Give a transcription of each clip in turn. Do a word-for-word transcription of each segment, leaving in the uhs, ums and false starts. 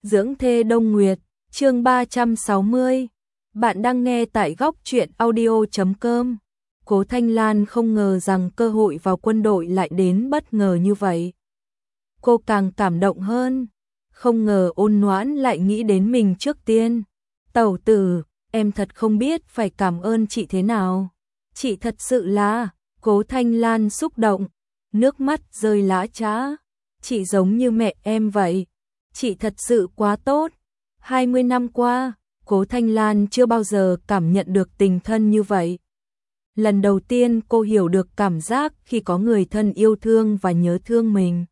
Dưỡng thê Đông Nguyệt, chương ba trăm sáu mươi. Bạn đang nghe tại góc truyện audio chấm com. Cố Thanh Lan không ngờ rằng cơ hội vào quân đội lại đến bất ngờ như vậy. Cô càng cảm động hơn, không ngờ Ôn Noãn lại nghĩ đến mình trước tiên. Tẩu tử, em thật không biết phải cảm ơn chị thế nào. Chị thật sự là, Cố Thanh Lan xúc động, nước mắt rơi lã chã. Chị giống như mẹ em vậy. Chị thật sự quá tốt. hai mươi năm qua, Cố Thanh Lan chưa bao giờ cảm nhận được tình thân như vậy. Lần đầu tiên cô hiểu được cảm giác khi có người thân yêu thương và nhớ thương mình.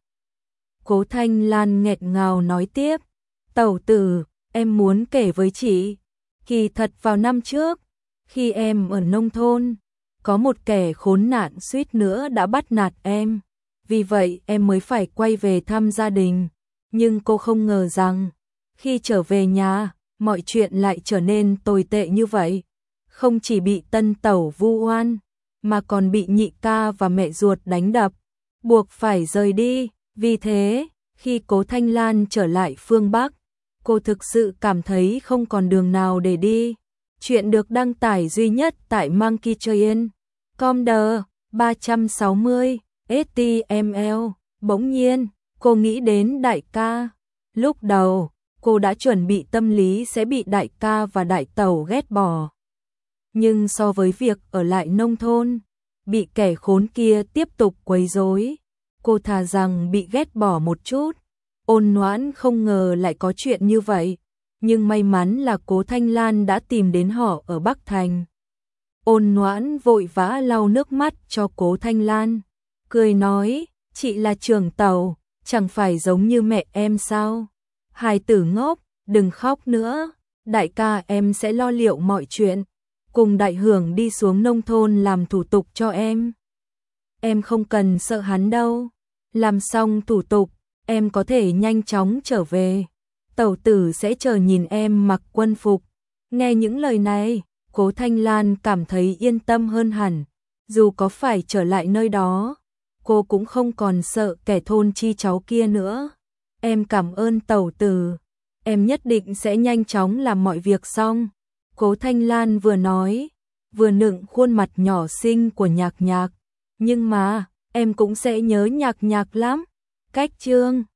Cố Thanh Lan nghẹn ngào nói tiếp, tẩu tử, em muốn kể với chị. Kỳ thật vào năm trước, khi em ở nông thôn, có một kẻ khốn nạn suýt nữa đã bắt nạt em. Vì vậy em mới phải quay về thăm gia đình. Nhưng cô không ngờ rằng, khi trở về nhà, mọi chuyện lại trở nên tồi tệ như vậy. Không chỉ bị tân tẩu vu oan, mà còn bị nhị ca và mẹ ruột đánh đập, buộc phải rời đi. Vì thế, khi Cố Thanh Lan trở lại phương Bắc, cô thực sự cảm thấy không còn đường nào để đi. Chuyện được đăng tải duy nhất tại Monkey Train. Comder ba trăm sáu mươi ét tê em lờ. Bỗng nhiên, cô nghĩ đến đại ca. Lúc đầu, cô đã chuẩn bị tâm lý sẽ bị đại ca và đại tẩu ghét bỏ. Nhưng so với việc ở lại nông thôn, bị kẻ khốn kia tiếp tục quấy rối, cô thà rằng bị ghét bỏ một chút. Ôn Noãn không ngờ lại có chuyện như vậy, nhưng may mắn là Cố Thanh Lan đã tìm đến họ ở Bắc Thành. Ôn Noãn vội vã lau nước mắt cho Cố Thanh Lan, cười nói, chị là trưởng tàu, chẳng phải giống như mẹ em sao? Hài tử ngốc, đừng khóc nữa, đại ca em sẽ lo liệu mọi chuyện, cùng đại hưởng đi xuống nông thôn làm thủ tục cho em. Em không cần sợ hắn đâu, làm xong thủ tục, em có thể nhanh chóng trở về. Tẩu tử sẽ chờ nhìn em mặc quân phục. Nghe những lời này, Cố Thanh Lan cảm thấy yên tâm hơn hẳn, dù có phải trở lại nơi đó, cô cũng không còn sợ kẻ thôn chi cháu kia nữa. Em cảm ơn tẩu tử, em nhất định sẽ nhanh chóng làm mọi việc xong. Cố Thanh Lan vừa nói, vừa nựng khuôn mặt nhỏ xinh của Nhạc Nhạc. Nhưng mà, em cũng sẽ nhớ Nhạc Nhạc lắm. Cách chương